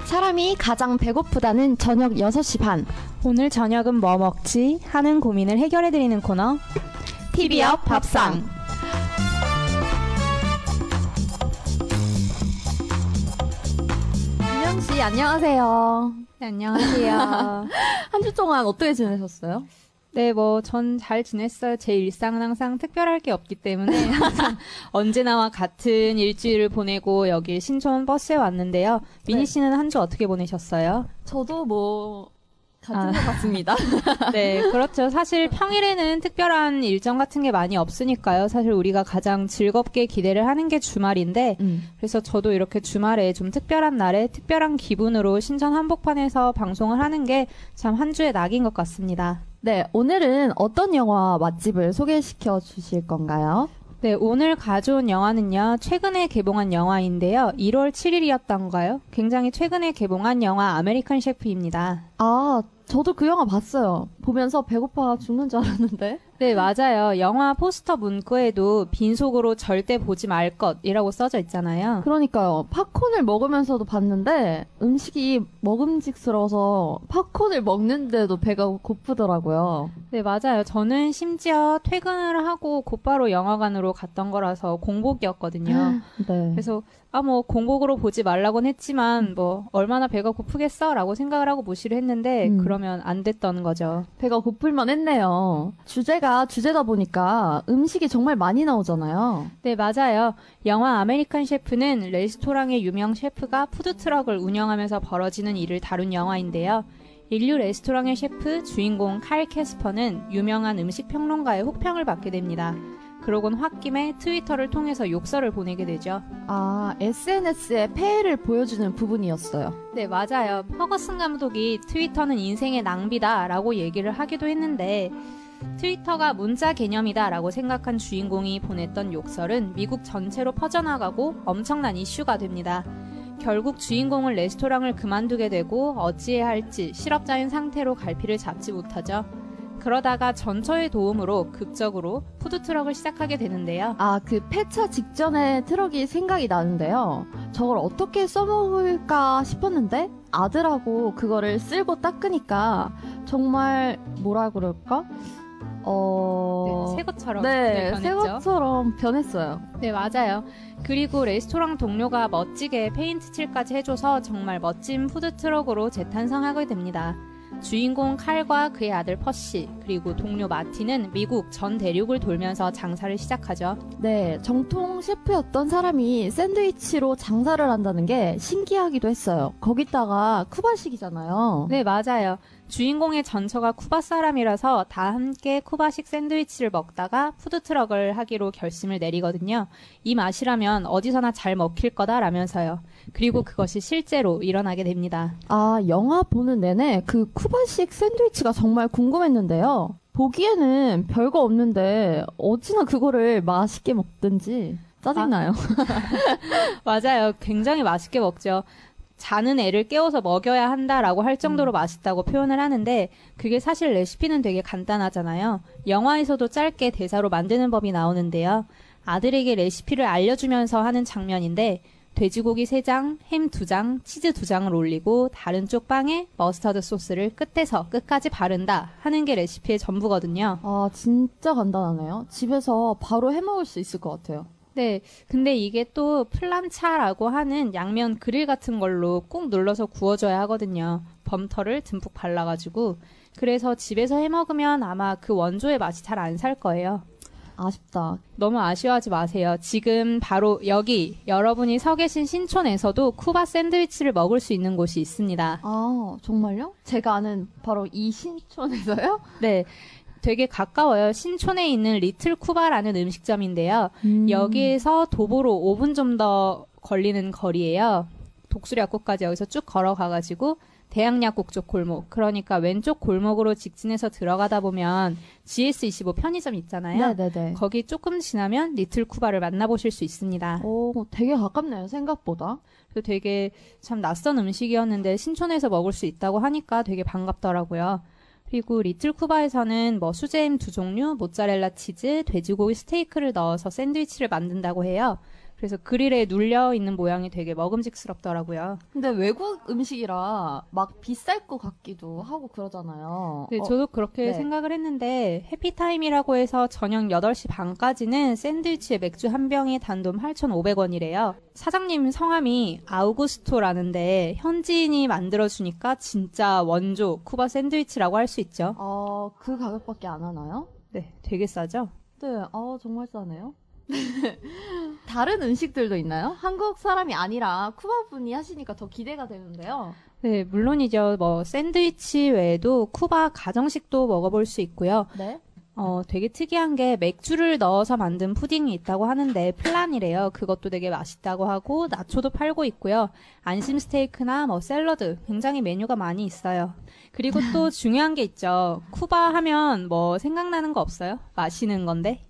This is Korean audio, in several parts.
사람이 가장 배고프다는 저녁 6시 반. 오늘 저녁은 뭐 먹지? 하는 고민을 해결해드리는 코너 TV 옆 밥상. 윤영씨 안녕하세요. 네, 안녕하세요. 한 주 동안 어떻게 지내셨어요? 네, 전 잘 지냈어요. 제 일상은 항상 특별할 게 없기 때문에 항상 언제나와 같은 일주일을 보내고 여기 신촌 버스에 왔는데요. 미니 씨는 한 주 어떻게 보내셨어요? 저도 같은 것 같습니다. 네, 그렇죠. 사실 평일에는 특별한 일정 같은 게 많이 없으니까요. 사실 우리가 가장 즐겁게 기대를 하는 게 주말인데 그래서 저도 이렇게 주말에 좀 특별한 날에 특별한 기분으로 신촌 한복판에서 방송을 하는 게 참 한 주의 낙인 것 같습니다. 네, 오늘은 어떤 영화 맛집을 소개시켜 주실 건가요? 네, 오늘 가져온 영화는요, 최근에 개봉한 영화인데요. 1월 7일이었던가요? 굉장히 최근에 개봉한 영화 아메리칸 셰프입니다. 아, 저도 그 영화 봤어요. 보면서 배고파 죽는 줄 알았는데. 네, 맞아요. 영화 포스터 문구에도 빈속으로 절대 보지 말 것이라고 써져 있잖아요. 그러니까요. 팝콘을 먹으면서도 봤는데 음식이 먹음직스러워서 팝콘을 먹는데도 배가 고프더라고요. 네, 맞아요. 저는 심지어 퇴근을 하고 곧바로 영화관으로 갔던 거라서 공복이었거든요. 네. 그래서 공복으로 보지 말라고는 했지만 얼마나 배가 고프겠어? 라고 생각을 하고 무시를 했는데 그러면 안 됐던 거죠. 배가 고플만 했네요. 주제가 주제다 보니까 음식이 정말 많이 나오잖아요. 네, 맞아요. 영화 아메리칸 셰프는 레스토랑의 유명 셰프가 푸드트럭을 운영하면서 벌어지는 일을 다룬 영화인데요. 인류 레스토랑의 셰프 주인공 칼 캐스퍼는 유명한 음식 평론가의 혹평을 받게 됩니다. 그러곤 홧김에 트위터를 통해서 욕설을 보내게 되죠. 아, SNS에 폐해를 보여주는 부분이었어요. 네, 맞아요. 퍼거슨 감독이 트위터는 인생의 낭비다 라고 얘기를 하기도 했는데 트위터가 문자 개념이다 라고 생각한 주인공이 보냈던 욕설은 미국 전체로 퍼져나가고 엄청난 이슈가 됩니다. 결국 주인공은 레스토랑을 그만두게 되고 어찌해야 할지 실업자인 상태로 갈피를 잡지 못하죠. 그러다가 전처의 도움으로 극적으로 푸드트럭을 시작하게 되는데요. 아, 그 폐차 직전에 트럭이 생각이 나는데요. 저걸 어떻게 써먹을까 싶었는데 아들하고 그거를 쓸고 닦으니까 정말 뭐라 그럴까? 네, 새 것처럼 변했죠. 새 것처럼 변했어요. 네, 맞아요. 그리고 레스토랑 동료가 멋지게 페인트 칠까지 해줘서 정말 멋진 푸드트럭으로 재탄생하게 됩니다. 주인공 칼과 그의 아들 퍼시, 그리고 동료 마티는 미국 전 대륙을 돌면서 장사를 시작하죠. 네, 정통 셰프였던 사람이 샌드위치로 장사를 한다는 게 신기하기도 했어요. 거기다가 쿠바식이잖아요. 네, 맞아요. 주인공의 전처가 쿠바 사람이라서 다 함께 쿠바식 샌드위치를 먹다가 푸드트럭을 하기로 결심을 내리거든요. 이 맛이라면 어디서나 잘 먹힐 거다라면서요. 그리고 그것이 실제로 일어나게 됩니다. 아, 영화 보는 내내 그 쿠바식 샌드위치가 정말 궁금했는데요. 보기에는 별거 없는데 어찌나 그거를 맛있게 먹든지 짜증나요. 맞아요. 굉장히 맛있게 먹죠. 자는 애를 깨워서 먹여야 한다라고 할 정도로 맛있다고 표현을 하는데 그게 사실 레시피는 되게 간단하잖아요. 영화에서도 짧게 대사로 만드는 법이 나오는데요. 아들에게 레시피를 알려주면서 하는 장면인데 돼지고기 3장, 햄 2장, 치즈 2장을 올리고 다른 쪽 빵에 머스터드 소스를 끝에서 끝까지 바른다 하는 게 레시피의 전부거든요. 아, 진짜 간단하네요. 집에서 바로 해먹을 수 있을 것 같아요. 네, 근데 이게 또 플란차라고 하는 양면 그릴 같은 걸로 꾹 눌러서 구워줘야 하거든요. 범터를 듬뿍 발라가지고. 그래서 집에서 해먹으면 아마 그 원조의 맛이 잘 안 살 거예요. 아쉽다. 너무 아쉬워하지 마세요. 지금 바로 여기 여러분이 서 계신 신촌에서도 쿠바 샌드위치를 먹을 수 있는 곳이 있습니다. 아, 정말요? 제가 아는 바로 이 신촌에서요? 네. 되게 가까워요. 신촌에 있는 리틀 쿠바라는 음식점인데요. 여기에서 도보로 5분 좀 더 걸리는 거리예요. 독수리약국까지 여기서 쭉 걸어가가지고 대학약국 쪽 골목, 그러니까 왼쪽 골목으로 직진해서 들어가다 보면 GS25 편의점 있잖아요. 네네네. 거기 조금 지나면 리틀 쿠바를 만나보실 수 있습니다. 오, 되게 가깝네요, 생각보다. 그래서 되게 참 낯선 음식이었는데 신촌에서 먹을 수 있다고 하니까 되게 반갑더라고요. 그리고 리틀 쿠바에서는 수제햄 2종류, 모짜렐라 치즈, 돼지고기 스테이크를 넣어서 샌드위치를 만든다고 해요. 그래서 그릴에 눌려 있는 모양이 되게 먹음직스럽더라고요. 근데 외국 음식이라 막 비쌀 것 같기도 하고 그러잖아요. 네, 저도 그렇게 네. 생각을 했는데 해피타임이라고 해서 저녁 8시 반까지는 샌드위치에 맥주 한 병이 단돈 8,500원이래요. 사장님 성함이 아우구스토라는데 현지인이 만들어주니까 진짜 원조 쿠바 샌드위치라고 할 수 있죠. 그 가격밖에 안 하나요? 네, 되게 싸죠? 네, 정말 싸네요. 다른 음식들도 있나요? 한국 사람이 아니라 쿠바 분이 하시니까 더 기대가 되는데요. 네, 물론이죠. 뭐 샌드위치 외에도 쿠바 가정식도 먹어볼 수 있고요. 네. 되게 특이한 게 맥주를 넣어서 만든 푸딩이 있다고 하는데 플란이래요. 그것도 되게 맛있다고 하고 나초도 팔고 있고요. 안심 스테이크나 뭐 샐러드 굉장히 메뉴가 많이 있어요. 그리고 또 중요한 게 있죠. 쿠바 하면 뭐 생각나는 거 없어요? 마시는 건데.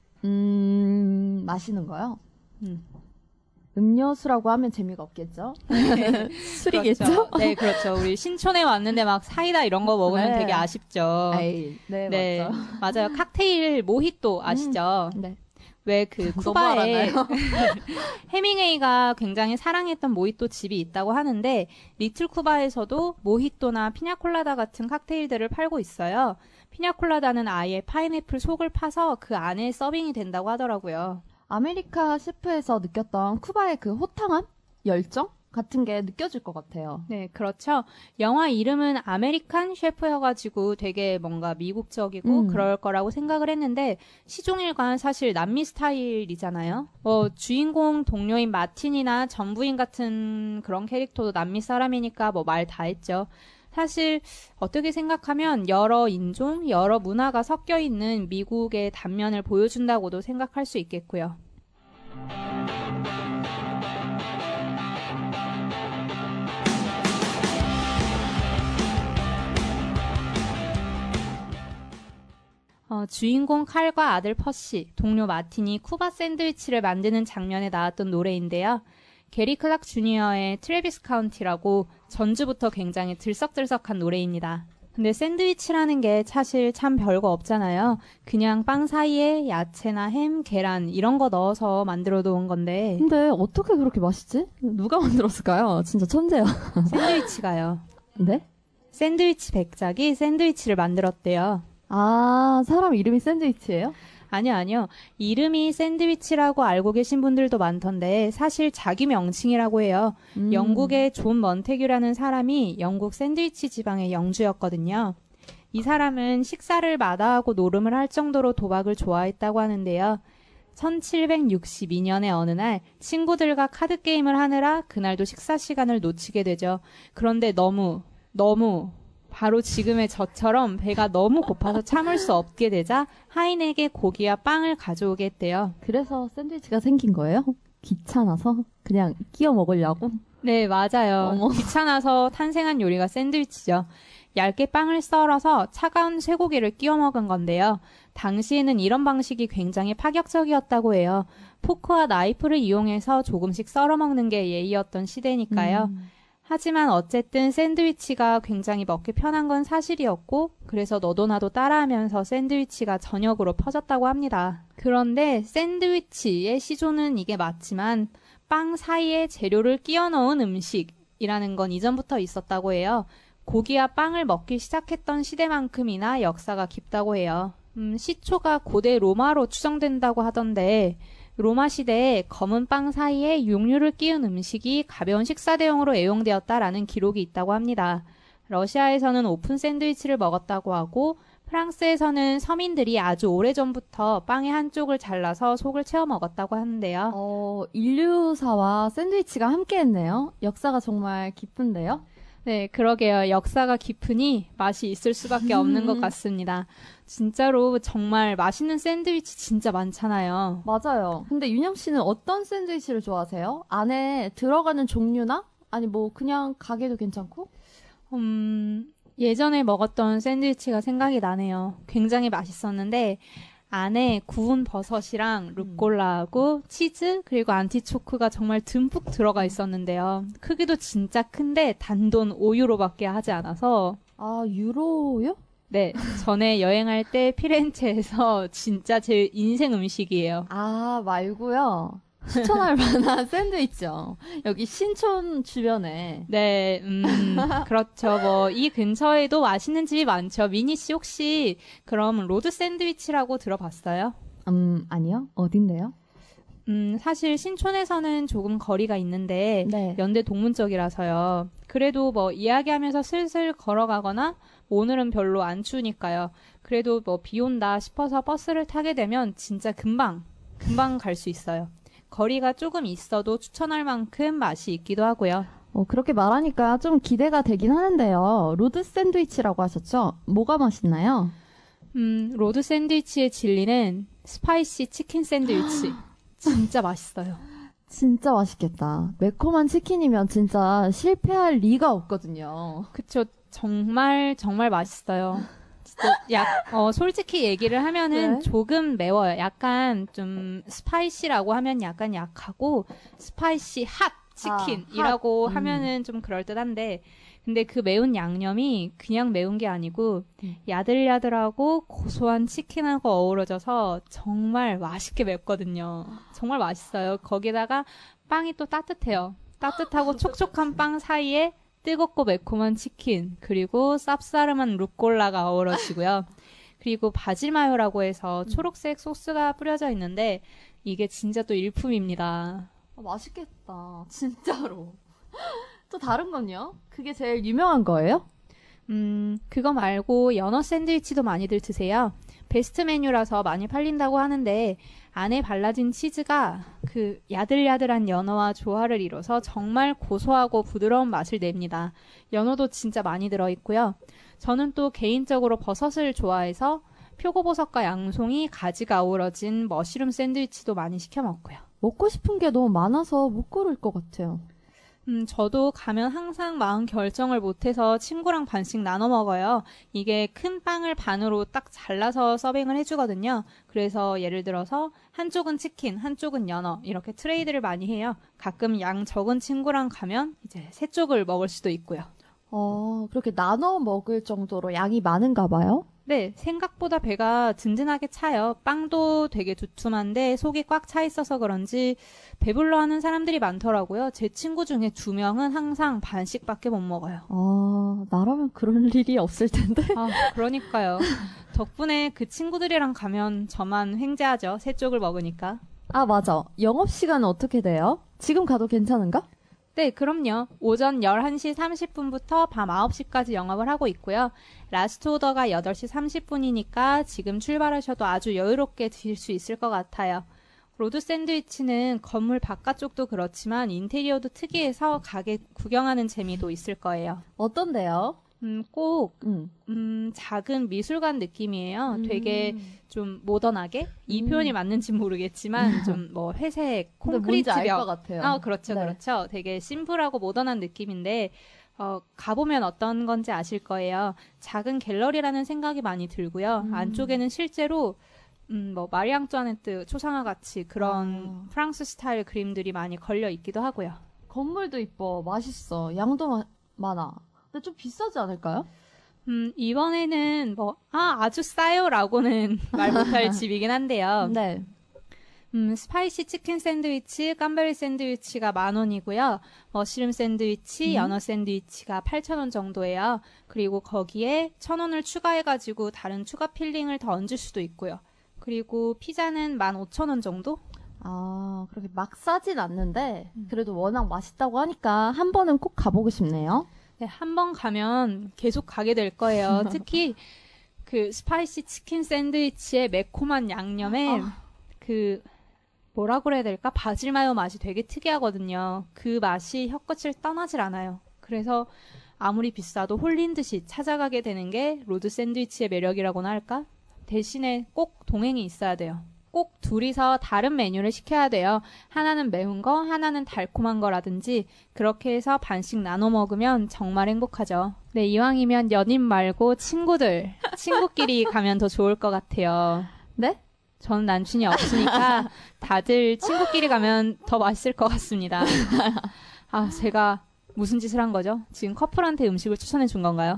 마시는 거요? 음. 음료수라고 하면 재미가 없겠죠? 술이겠죠? 그렇죠. 네, 그렇죠. 우리 신촌에 왔는데 막 사이다 이런 거 먹으면 네. 되게 아쉽죠. 에이, 네, 네, 맞죠. 맞아요. 칵테일 모히또 아시죠? 네. 왜 그 너무 쿠바에 알아나요? 해밍웨이가 굉장히 사랑했던 모히또 집이 있다고 하는데 리틀 쿠바에서도 모히또나 피냐콜라다 같은 칵테일들을 팔고 있어요. 피냐콜라다는 아예 파인애플 속을 파서 그 안에 서빙이 된다고 하더라고요. 아메리카 셰프에서 느꼈던 쿠바의 그 호탕함? 열정? 같은 게 느껴질 것 같아요. 네, 그렇죠. 영화 이름은 아메리칸 셰프여가지고 되게 뭔가 미국적이고 그럴 거라고 생각을 했는데 시종일관 사실 남미 스타일이잖아요. 주인공 동료인 마틴이나 전부인 같은 그런 캐릭터도 남미 사람이니까 뭐 말 다 했죠. 사실 어떻게 생각하면 여러 인종, 여러 문화가 섞여 있는 미국의 단면을 보여준다고도 생각할 수 있겠고요. 주인공 칼과 아들 퍼시, 동료 마틴이 쿠바 샌드위치를 만드는 장면에 나왔던 노래인데요. 게리 클락 주니어의 트래비스 카운티라고 전주부터 굉장히 들썩들썩한 노래입니다. 근데 샌드위치라는 게 사실 참 별거 없잖아요. 그냥 빵 사이에 야채나 햄, 계란 이런 거 넣어서 만들어 놓은 건데 근데 어떻게 그렇게 맛있지? 누가 만들었을까요? 진짜 천재야. 샌드위치가요. 네? 샌드위치 백작이 샌드위치를 만들었대요. 사람 이름이 샌드위치예요? 아니요. 이름이 샌드위치라고 알고 계신 분들도 많던데 사실 자기 명칭이라고 해요. 영국의 존 먼테규라는 사람이 영국 샌드위치 지방의 영주였거든요. 이 사람은 식사를 마다하고 노름을 할 정도로 도박을 좋아했다고 하는데요. 1762년의 어느 날 친구들과 카드게임을 하느라 그날도 식사 시간을 놓치게 되죠. 그런데 너무 바로 지금의 저처럼 배가 너무 고파서 참을 수 없게 되자 하인에게 고기와 빵을 가져오게 했대요. 그래서 샌드위치가 생긴 거예요? 귀찮아서? 그냥 끼워 먹으려고? 네, 맞아요. 어머. 귀찮아서 탄생한 요리가 샌드위치죠. 얇게 빵을 썰어서 차가운 쇠고기를 끼워 먹은 건데요. 당시에는 이런 방식이 굉장히 파격적이었다고 해요. 포크와 나이프를 이용해서 조금씩 썰어 먹는 게 예의였던 시대니까요. 하지만 어쨌든 샌드위치가 굉장히 먹기 편한 건 사실이었고 그래서 너도 나도 따라하면서 샌드위치가 전역으로 퍼졌다고 합니다. 그런데 샌드위치의 시조는 이게 맞지만 빵 사이에 재료를 끼워 넣은 음식이라는 건 이전부터 있었다고 해요. 고기와 빵을 먹기 시작했던 시대만큼이나 역사가 깊다고 해요. 시초가 고대 로마로 추정된다고 하던데 로마 시대에 검은 빵 사이에 육류를 끼운 음식이 가벼운 식사 대용으로 애용되었다라는 기록이 있다고 합니다. 러시아에서는 오픈 샌드위치를 먹었다고 하고 프랑스에서는 서민들이 아주 오래전부터 빵의 한쪽을 잘라서 속을 채워 먹었다고 하는데요. 인류사와 샌드위치가 함께했네요. 역사가 정말 깊은데요. 네, 그러게요. 역사가 깊으니 맛이 있을 수밖에 없는 것 같습니다. 진짜로 정말 맛있는 샌드위치 진짜 많잖아요. 맞아요. 근데 윤영 씨는 어떤 샌드위치를 좋아하세요? 안에 들어가는 종류나? 아니 뭐 그냥 가게도 괜찮고? 예전에 먹었던 샌드위치가 생각이 나네요. 굉장히 맛있었는데 안에 구운 버섯이랑 루꼴라하고 치즈 그리고 안티초크가 정말 듬뿍 들어가 있었는데요. 크기도 진짜 큰데 단돈 5유로밖에 하지 않아서 유로요? 네, 전에 여행할 때 피렌체에서 진짜 제 인생 음식이에요. 말고요. 추천할 만한 샌드위치요. 여기 신촌 주변에. 네, 그렇죠. 뭐, 이 근처에도 맛있는 집이 많죠. 미니 씨 혹시 그럼 로드 샌드위치라고 들어봤어요? 아니요. 어딘데요? 사실 신촌에서는 조금 거리가 있는데 네. 연대 동문 쪽이라서요. 그래도 뭐 이야기하면서 슬슬 걸어가거나 오늘은 별로 안 추우니까요. 그래도 뭐 비 온다 싶어서 버스를 타게 되면 진짜 금방 갈 수 있어요. 거리가 조금 있어도 추천할 만큼 맛이 있기도 하고요. 그렇게 말하니까 좀 기대가 되긴 하는데요. 로드 샌드위치라고 하셨죠? 뭐가 맛있나요? 로드 샌드위치의 진리는 스파이시 치킨 샌드위치. 진짜 맛있어요. 진짜 맛있겠다. 매콤한 치킨이면 진짜 실패할 리가 없거든요. 그쵸. 정말 맛있어요. 진짜 솔직히 얘기를 하면은 네. 조금 매워요. 약간 좀 스파이시라고 하면 약간 약하고 스파이시 핫 치킨이라고 핫. 하면은 좀 그럴듯한데 근데 그 매운 양념이 그냥 매운 게 아니고 야들야들하고 고소한 치킨하고 어우러져서 정말 맛있게 맵거든요. 정말 맛있어요. 거기다가 빵이 또 따뜻해요. 따뜻하고 촉촉한 빵 사이에 뜨겁고 매콤한 치킨, 그리고 쌉싸름한 루꼴라가 어우러지고요. 그리고 바질 마요라고 해서 초록색 소스가 뿌려져 있는데 이게 진짜 또 일품입니다. 맛있겠다. 진짜로. 또 다른 건요? 그게 제일 유명한 거예요? 그거 말고 연어 샌드위치도 많이들 드세요. 베스트 메뉴라서 많이 팔린다고 하는데 안에 발라진 치즈가 그 야들야들한 연어와 조화를 이뤄서 정말 고소하고 부드러운 맛을 냅니다. 연어도 진짜 많이 들어있고요. 저는 또 개인적으로 버섯을 좋아해서 표고버섯과 양송이, 가지가 어우러진 머쉬룸 샌드위치도 많이 시켜 먹고요. 먹고 싶은 게 너무 많아서 못 고를 것 같아요. 저도 가면 항상 마음 결정을 못해서 친구랑 반씩 나눠 먹어요. 이게 큰 빵을 반으로 딱 잘라서 서빙을 해주거든요. 그래서 예를 들어서 한쪽은 치킨, 한쪽은 연어 이렇게 트레이드를 많이 해요. 가끔 양 적은 친구랑 가면 이제 세 쪽을 먹을 수도 있고요. 그렇게 나눠 먹을 정도로 양이 많은가 봐요? 네, 생각보다 배가 든든하게 차요. 빵도 되게 두툼한데 속이 꽉 차 있어서 그런지 배불러하는 사람들이 많더라고요. 제 친구 중에 2명은 항상 반씩밖에 못 먹어요. 나라면 그럴 일이 없을 텐데. 그러니까요. 덕분에 그 친구들이랑 가면 저만 횡재하죠. 세 쪽을 먹으니까. 맞아. 영업시간은 어떻게 돼요? 지금 가도 괜찮은가? 네, 그럼요. 오전 11시 30분부터 밤 9시까지 영업을 하고 있고요. 라스트 오더가 8시 30분이니까 지금 출발하셔도 아주 여유롭게 드실 수 있을 것 같아요. 로드 샌드위치는 건물 바깥쪽도 그렇지만 인테리어도 특이해서 가게 구경하는 재미도 있을 거예요. 어떤데요? 꼭 작은 미술관 느낌이에요. 되게 좀 모던하게 이 표현이 맞는지 모르겠지만 좀 뭐 회색 콘크리트 뭔지 알 벽. 것 같아요. 그렇죠, 네. 그렇죠. 되게 심플하고 모던한 느낌인데 가보면 어떤 건지 아실 거예요. 작은 갤러리라는 생각이 많이 들고요. 안쪽에는 실제로 뭐 마리 앙뚜아네트 초상화 같이 그런 프랑스 스타일 그림들이 많이 걸려 있기도 하고요. 건물도 이뻐. 맛있어. 양도 많아. 근데 좀 비싸지 않을까요? 이번에는 아주 싸요라고는 말 못할 집이긴 한데요. 네. 스파이시 치킨 샌드위치, 깜베리 샌드위치가 10,000원이고요. 머쉬룸 샌드위치, 연어 샌드위치가 8,000원 정도예요. 그리고 거기에 1,000원을 추가해가지고 다른 추가 필링을 더 얹을 수도 있고요. 그리고 피자는 15,000원 정도? 그렇게 막 싸진 않는데, 그래도 워낙 맛있다고 하니까 한 번은 꼭 가보고 싶네요. 네, 한 번 가면 계속 가게 될 거예요. 특히 그 스파이시 치킨 샌드위치의 매콤한 양념에 뭐라 그래야 될까? 바질 마요 맛이 되게 특이하거든요. 그 맛이 혀끝을 떠나질 않아요. 그래서 아무리 비싸도 홀린 듯이 찾아가게 되는 게 로드 샌드위치의 매력이라고나 할까? 대신에 꼭 동행이 있어야 돼요. 꼭 둘이서 다른 메뉴를 시켜야 돼요. 하나는 매운 거, 하나는 달콤한 거라든지 그렇게 해서 반씩 나눠 먹으면 정말 행복하죠. 네, 이왕이면 연인 말고 친구끼리 가면 더 좋을 것 같아요. 네? 저는 남친이 없으니까 다들 친구끼리 가면 더 맛있을 것 같습니다. 제가 무슨 짓을 한 거죠? 지금 커플한테 음식을 추천해 준 건가요?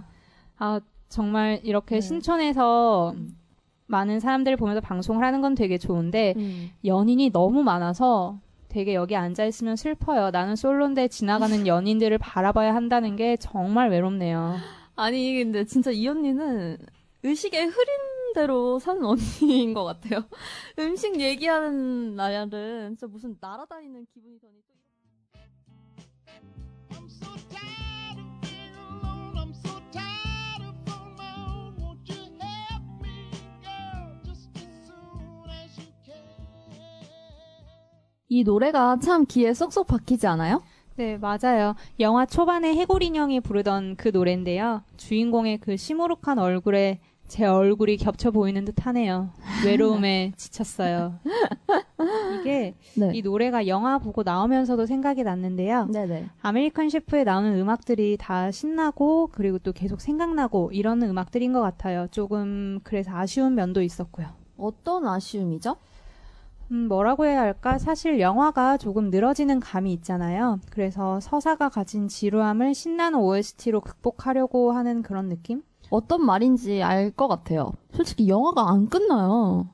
정말 이렇게 신촌에서 많은 사람들을 보면서 방송을 하는 건 되게 좋은데 연인이 너무 많아서 되게 여기 앉아있으면 슬퍼요. 나는 솔로인데 지나가는 연인들을 바라봐야 한다는 게 정말 외롭네요. 아니, 근데 진짜 이 언니는 의식의 흐린 대로 사는 언니인 것 같아요. 음식 얘기하는 날은 진짜 무슨 날아다니는 기분이 드니 또 I'm so tired of being alone. I'm so tired of on my own. Won't you help me, girl, just as soon as you can? 이 노래가 참 귀에 쏙쏙 박히지 않아요? 네, 맞아요. 영화 초반에 해골 인형이 부르던 그 노래인데요. 주인공의 그 시무룩한 얼굴에 제 얼굴이 겹쳐 보이는 듯 하네요. 외로움에 지쳤어요. 이게 네. 이 노래가 영화 보고 나오면서도 생각이 났는데요. 네네. 아메리칸 셰프에 나오는 음악들이 다 신나고 그리고 또 계속 생각나고 이런 음악들인 것 같아요. 조금 그래서 아쉬운 면도 있었고요. 어떤 아쉬움이죠? 뭐라고 해야 할까? 사실 영화가 조금 늘어지는 감이 있잖아요. 그래서 서사가 가진 지루함을 신나는 OST로 극복하려고 하는 그런 느낌? 어떤 말인지 알 것 같아요. 솔직히 영화가 안 끝나요.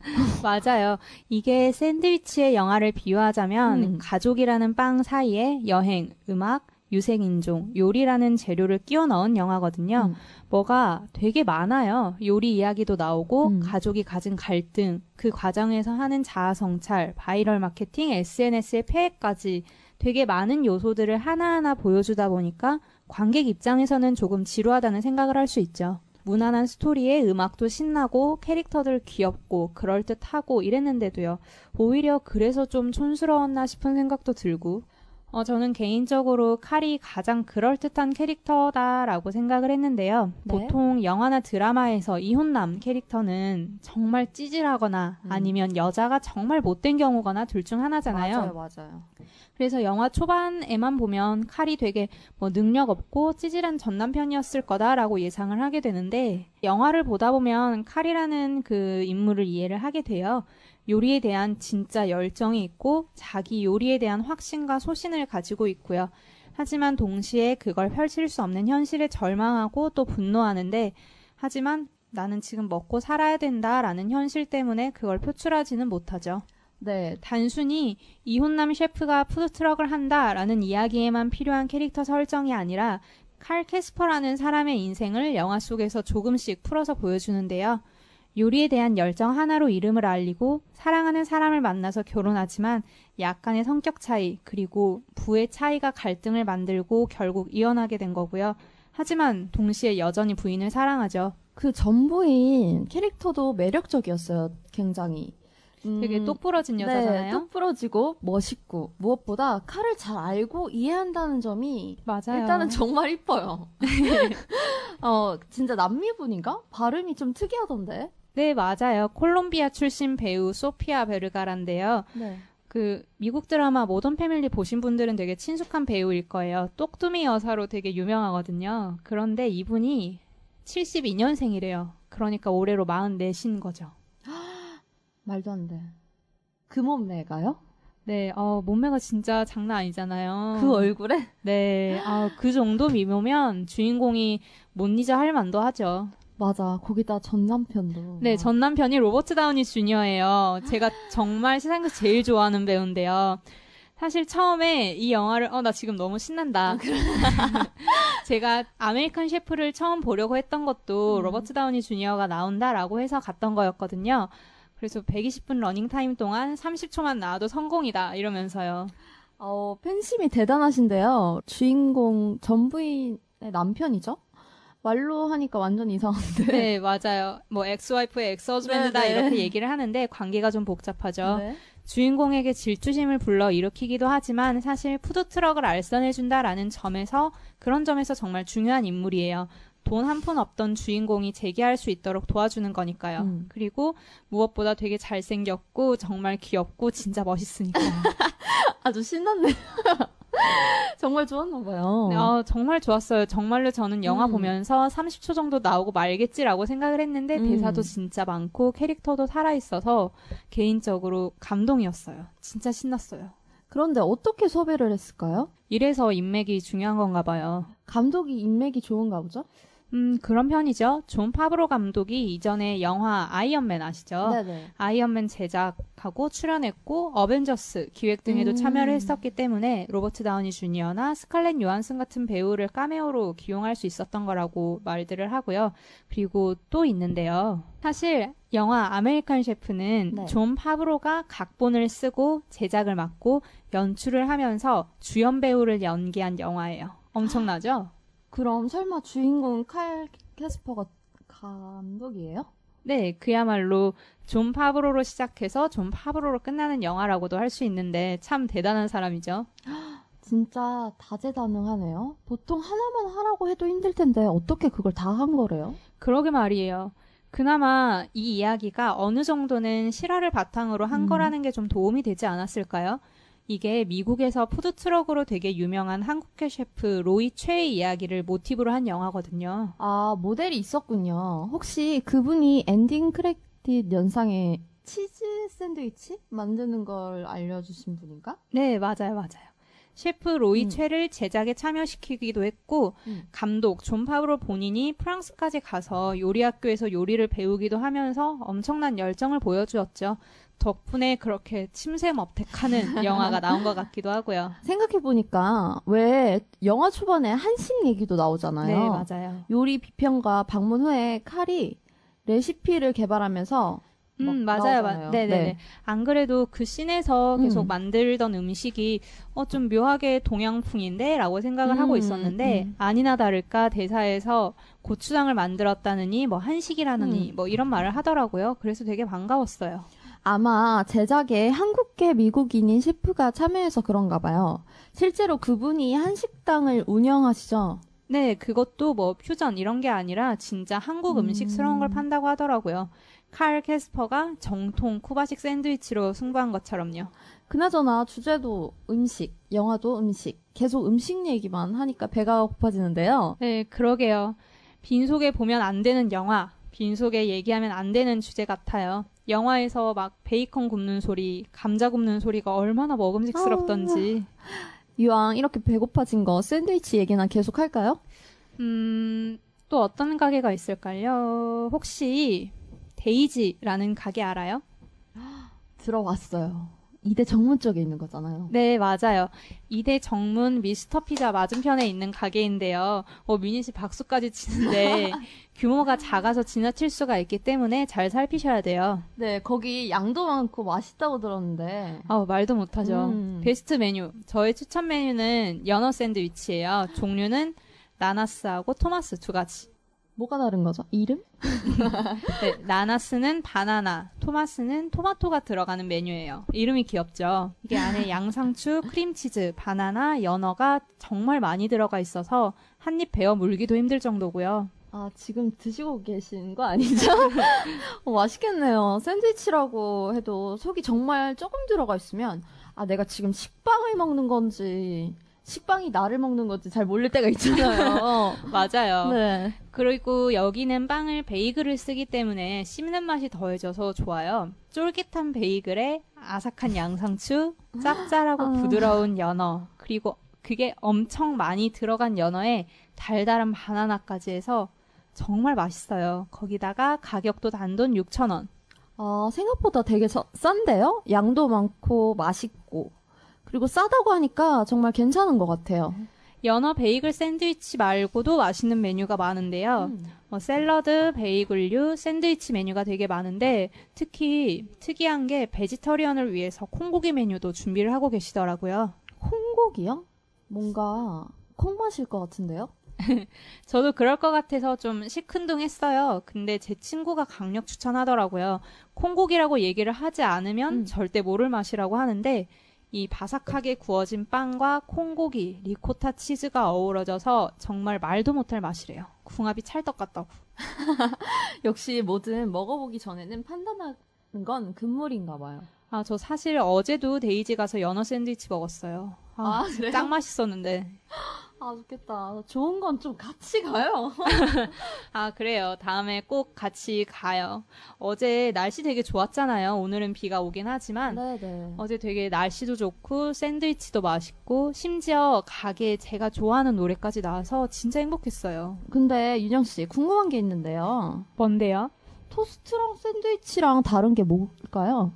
맞아요. 이게 샌드위치의 영화를 비유하자면 가족이라는 빵 사이에 여행, 음악, 유색인종, 요리라는 재료를 끼워 넣은 영화거든요. 뭐가 되게 많아요. 요리 이야기도 나오고 가족이 가진 갈등, 그 과정에서 하는 자아성찰, 바이럴 마케팅, SNS의 폐해까지 되게 많은 요소들을 하나하나 보여주다 보니까 관객 입장에서는 조금 지루하다는 생각을 할 수 있죠. 무난한 스토리에 음악도 신나고 캐릭터들 귀엽고 그럴듯하고 이랬는데도요. 오히려 그래서 좀 촌스러웠나 싶은 생각도 들고 저는 개인적으로 칼이 가장 그럴듯한 캐릭터다라고 생각을 했는데요. 네. 보통 영화나 드라마에서 이혼남 캐릭터는 정말 찌질하거나 아니면 여자가 정말 못된 경우거나 둘 중 하나잖아요. 맞아요. 그래서 영화 초반에만 보면 칼이 되게 능력 없고 찌질한 전 남편이었을 거다라고 예상을 하게 되는데 영화를 보다 보면 칼이라는 그 인물을 이해를 하게 돼요. 요리에 대한 진짜 열정이 있고 자기 요리에 대한 확신과 소신을 가지고 있고요. 하지만 동시에 그걸 펼칠 수 없는 현실에 절망하고 또 분노하는데 하지만 나는 지금 먹고 살아야 된다라는 현실 때문에 그걸 표출하지는 못하죠. 네. 단순히 이혼남 셰프가 푸드트럭을 한다라는 이야기에만 필요한 캐릭터 설정이 아니라 칼 캐스퍼라는 사람의 인생을 영화 속에서 조금씩 풀어서 보여주는데요. 요리에 대한 열정 하나로 이름을 알리고 사랑하는 사람을 만나서 결혼하지만 약간의 성격 차이 그리고 부의 차이가 갈등을 만들고 결국 이혼하게 된 거고요. 하지만 동시에 여전히 부인을 사랑하죠. 그 전부인 캐릭터도 매력적이었어요. 굉장히. 되게 똑부러진 네, 여자잖아요. 똑부러지고 멋있고 무엇보다 칼을 잘 알고 이해한다는 점이 맞아요. 일단은 정말 이뻐요. 진짜 남미분인가? 발음이 좀 특이하던데. 네, 맞아요. 콜롬비아 출신 배우 소피아 베르가라인데요. 네. 그 미국 드라마 모던 패밀리 보신 분들은 되게 친숙한 배우일 거예요. 똑두미 여사로 되게 유명하거든요. 그런데 이분이 72년생이래요. 그러니까 올해로 44신 거죠. 말도 안 돼. 그 몸매가요? 네, 몸매가 진짜 장난 아니잖아요. 그 얼굴에? 네, 그 정도 미모면 주인공이 못 잊어 할 만도 하죠. 맞아. 거기다 전 남편도. 네, 전 남편이 로버트 다우니 주니어예요. 제가 정말 세상에서 제일 좋아하는 배우인데요. 사실 처음에 이 영화를 나 지금 너무 신난다. 제가 아메리칸 셰프를 처음 보려고 했던 것도 로버트 다우니 주니어가 나온다라고 해서 갔던 거였거든요. 그래서 120분 러닝타임 동안 30초만 나와도 성공이다 이러면서요. 팬심이 대단하신데요. 주인공 전부인의 남편이죠? 말로 하니까 완전 이상한데. 네, 맞아요. 엑스와이프의 엑스허즈밴드다 네, 네. 이렇게 얘기를 하는데 관계가 좀 복잡하죠. 네. 주인공에게 질투심을 불러 일으키기도 하지만 사실 푸드트럭을 알선해준다라는 점에서 그런 점에서 정말 중요한 인물이에요. 돈 한 푼 없던 주인공이 재기할 수 있도록 도와주는 거니까요. 그리고 무엇보다 되게 잘생겼고 정말 귀엽고 진짜 멋있으니까요. 아주 신났네. 정말 좋았나 봐요. 네, 정말 좋았어요. 정말로 저는 영화 보면서 30초 정도 나오고 말겠지라고 생각을 했는데 대사도 진짜 많고 캐릭터도 살아있어서 개인적으로 감동이었어요. 진짜 신났어요. 그런데 어떻게 섭외를 했을까요? 이래서 인맥이 중요한 건가 봐요. 감독이 인맥이 좋은가 보죠? 그런 편이죠. 존 파브로 감독이 이전에 영화 아이언맨 아시죠? 네네. 아이언맨 제작하고 출연했고 어벤져스 기획 등에도 참여를 했었기 때문에 로버트 다우니 주니어나 스칼렛 요한슨 같은 배우를 카메오로 기용할 수 있었던 거라고 말들을 하고요. 그리고 또 있는데요. 사실 영화 아메리칸 셰프는 네. 존 파브로가 각본을 쓰고 제작을 맡고 연출을 하면서 주연 배우를 연기한 영화예요. 엄청나죠? 그럼 설마 주인공은 칼 캐스퍼가 감독이에요? 네, 그야말로 존 파브로로 시작해서 존 파브로로 끝나는 영화라고도 할 수 있는데 참 대단한 사람이죠. 진짜 다재다능하네요. 보통 하나만 하라고 해도 힘들 텐데 어떻게 그걸 다 한 거래요? 그러게 말이에요. 그나마 이 이야기가 어느 정도는 실화를 바탕으로 한 거라는 게 좀 도움이 되지 않았을까요? 이게 미국에서 푸드트럭으로 되게 유명한 한국계 셰프 로이 최의 이야기를 모티브로 한 영화거든요. 아, 모델이 있었군요. 혹시 그분이 엔딩 크레딧 연상에 치즈 샌드위치 만드는 걸 알려주신 분인가? 네, 맞아요. 셰프 로이 음. 최를 제작에 참여시키기도 했고 감독 존 파브로 본인이 프랑스까지 가서 요리 학교에서 요리를 배우기도 하면서 엄청난 열정을 보여주었죠. 덕분에 그렇게 침샘 업택하는 영화가 나온 것 같기도 하고요. 생각해보니까 왜 영화 초반에 한식 얘기도 나오잖아요. 네, 맞아요. 요리 비평가 방문 후에 칼이 레시피를 개발하면서 막 맞아요. 나오잖아요. 네네네. 네. 안 그래도 그 씬에서 계속 음. 만들던 음식이 좀 묘하게 동양풍인데? 라고 생각을 하고 있었는데 아니나 다를까 대사에서 고추장을 만들었다느니 뭐 한식이라느니 뭐 이런 말을 하더라고요. 그래서 되게 반가웠어요. 아마 제작에 한국계 미국인인 셰프가 참여해서 그런가 봐요. 실제로 그분이 한식당을 운영하시죠? 네, 그것도 뭐 퓨전 이런 게 아니라 진짜 한국 음식스러운 걸 판다고 하더라고요. 칼 캐스퍼가 정통 쿠바식 샌드위치로 승부한 것처럼요. 그나저나 주제도 음식, 영화도 음식, 계속 음식 얘기만 하니까 배가 고파지는데요. 네, 그러게요. 빈속에 보면 안 되는 영화, 빈속에 얘기하면 안 되는 주제 같아요. 영화에서 막 베이컨 굽는 소리, 감자 굽는 소리가 얼마나 먹음직스럽던지. 이왕 이렇게 배고파진 거 샌드위치 얘기나 계속 할까요? 또 어떤 가게가 있을까요? 혹시 데이지라는 가게 알아요? 들어왔어요. 이대 정문 쪽에 있는 거잖아요. 네, 맞아요. 이대 정문 미스터 피자 맞은편에 있는 가게인데요. 미니 씨 박수까지 치는데 규모가 작아서 지나칠 수가 있기 때문에 잘 살피셔야 돼요. 네, 거기 양도 많고 맛있다고 들었는데. 말도 못하죠. 베스트 메뉴. 저의 추천 메뉴는 연어 샌드위치예요. 종류는 나나스하고 토마스 두 가지. 뭐가 다른 거죠? 이름? 네, 나나스는 바나나, 토마스는 토마토가 들어가는 메뉴예요. 이름이 귀엽죠? 이게 안에 양상추, 크림치즈, 바나나, 연어가 정말 많이 들어가 있어서 한 입 베어 물기도 힘들 정도고요. 아, 지금 드시고 계신 거 아니죠? 맛있겠네요. 샌드위치라고 해도 속이 정말 조금 들어가 있으면, 아, 내가 지금 식빵을 먹는 건지, 식빵이 나를 먹는 건지 잘 모를 때가 있잖아요. 맞아요. 네. 그리고 여기는 빵을 베이글을 쓰기 때문에 씹는 맛이 더해져서 좋아요. 쫄깃한 베이글에 아삭한 양상추, 짭짤하고 부드러운 연어, 그리고 그게 엄청 많이 들어간 연어에 달달한 바나나까지 해서 정말 맛있어요. 거기다가 가격도 단돈 6,000원. 아, 생각보다 되게 싼데요? 양도 많고 맛있고. 그리고 싸다고 하니까 정말 괜찮은 것 같아요. 연어 베이글 샌드위치 말고도 맛있는 메뉴가 많은데요. 샐러드, 베이글류, 샌드위치 메뉴가 되게 많은데 특히 특이한 게 베지터리언을 위해서 콩고기 메뉴도 준비를 하고 계시더라고요. 콩고기요? 뭔가 콩 맛일 것 같은데요? 저도 그럴 것 같아서 좀 시큰둥했어요. 근데 제 친구가 강력 추천하더라고요. 콩고기라고 얘기를 하지 않으면 절대 모를 맛이라고 하는데 이 바삭하게 구워진 빵과 콩고기, 리코타 치즈가 어우러져서 정말 말도 못할 맛이래요. 궁합이 찰떡 같다고. 역시 뭐든 먹어보기 전에는 판단하는 건 금물인가 봐요. 저 사실 어제도 데이지 가서 연어 샌드위치 먹었어요. 아, 그래요? 짱 맛있었는데. 아, 좋겠다. 좋은 건 좀 같이 가요. 아, 그래요. 다음에 꼭 같이 가요. 어제 날씨 되게 좋았잖아요. 오늘은 비가 오긴 하지만 네네. 어제 되게 날씨도 좋고 샌드위치도 맛있고 심지어 가게에 제가 좋아하는 노래까지 나와서 진짜 행복했어요. 근데 윤영씨, 궁금한 게 있는데요. 뭔데요? 토스트랑 샌드위치랑 다른 게 뭘까요?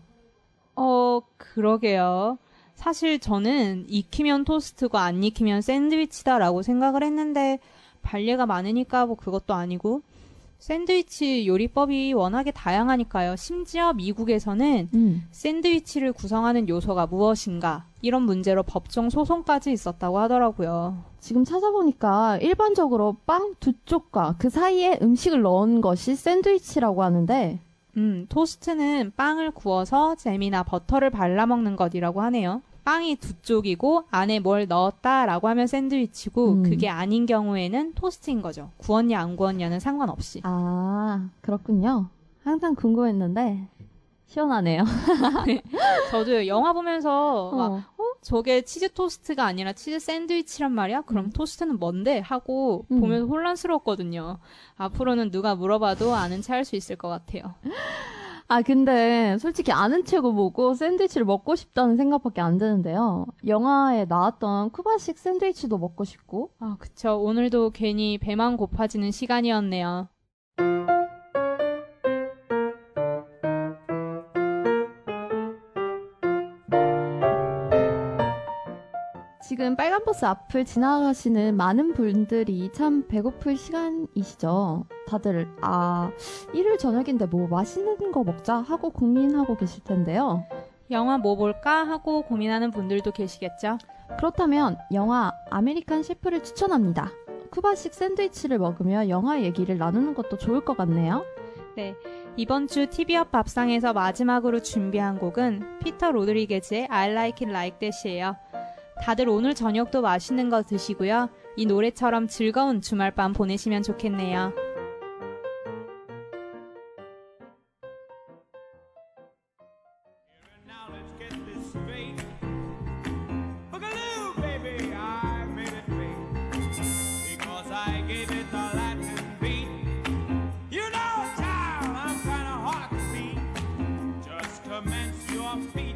그러게요. 사실 저는 익히면 토스트고 안 익히면 샌드위치다라고 생각을 했는데 발레가 많으니까 뭐 그것도 아니고 샌드위치 요리법이 워낙에 다양하니까요. 심지어 미국에서는 샌드위치를 구성하는 요소가 무엇인가 이런 문제로 법정 소송까지 있었다고 하더라고요. 지금 찾아보니까 일반적으로 빵 두 쪽과 그 사이에 음식을 넣은 것이 샌드위치라고 하는데, 토스트는 빵을 구워서 잼이나 버터를 발라 먹는 것이라고 하네요. 빵이 두 쪽이고 안에 뭘 넣었다라고 하면 샌드위치고 그게 아닌 경우에는 토스트인 거죠. 구웠냐 안 구웠냐는 상관없이. 아, 그렇군요. 항상 궁금했는데, 시원하네요. 저도 영화 보면서 막 어. 저게 치즈 토스트가 아니라 치즈 샌드위치란 말이야? 그럼 토스트는 뭔데? 하고 보면서 혼란스러웠거든요. 앞으로는 누가 물어봐도 아는 체 할 수 있을 것 같아요. 아, 근데 솔직히 아는 체고 뭐고 샌드위치를 먹고 싶다는 생각밖에 안 드는데요. 영화에 나왔던 쿠바식 샌드위치도 먹고 싶고. 아, 그쵸. 오늘도 괜히 배만 고파지는 시간이었네요. 지금 빨간 버스 앞을 지나가시는 많은 분들이 참 배고플 시간이시죠. 다들 일요일 저녁인데 뭐 맛있는 거 먹자 하고 고민하고 계실 텐데요. 영화 뭐 볼까 하고 고민하는 분들도 계시겠죠? 그렇다면 영화 아메리칸 셰프를 추천합니다. 쿠바식 샌드위치를 먹으며 영화 얘기를 나누는 것도 좋을 것 같네요. 네. 이번 주 TV업 밥상에서 마지막으로 준비한 곡은 피터 로드리게즈의 I Like It Like That이에요. 다들 오늘 저녁도 맛있는 거 드시고요. 이 노래처럼 즐거운 주말밤 보내시면 좋겠네요. Now let's get this straight. Boogaloo, baby, I made it great because I gave it the Latin beat. You know, child, I'm kind of hard to beat. Just commence your feet.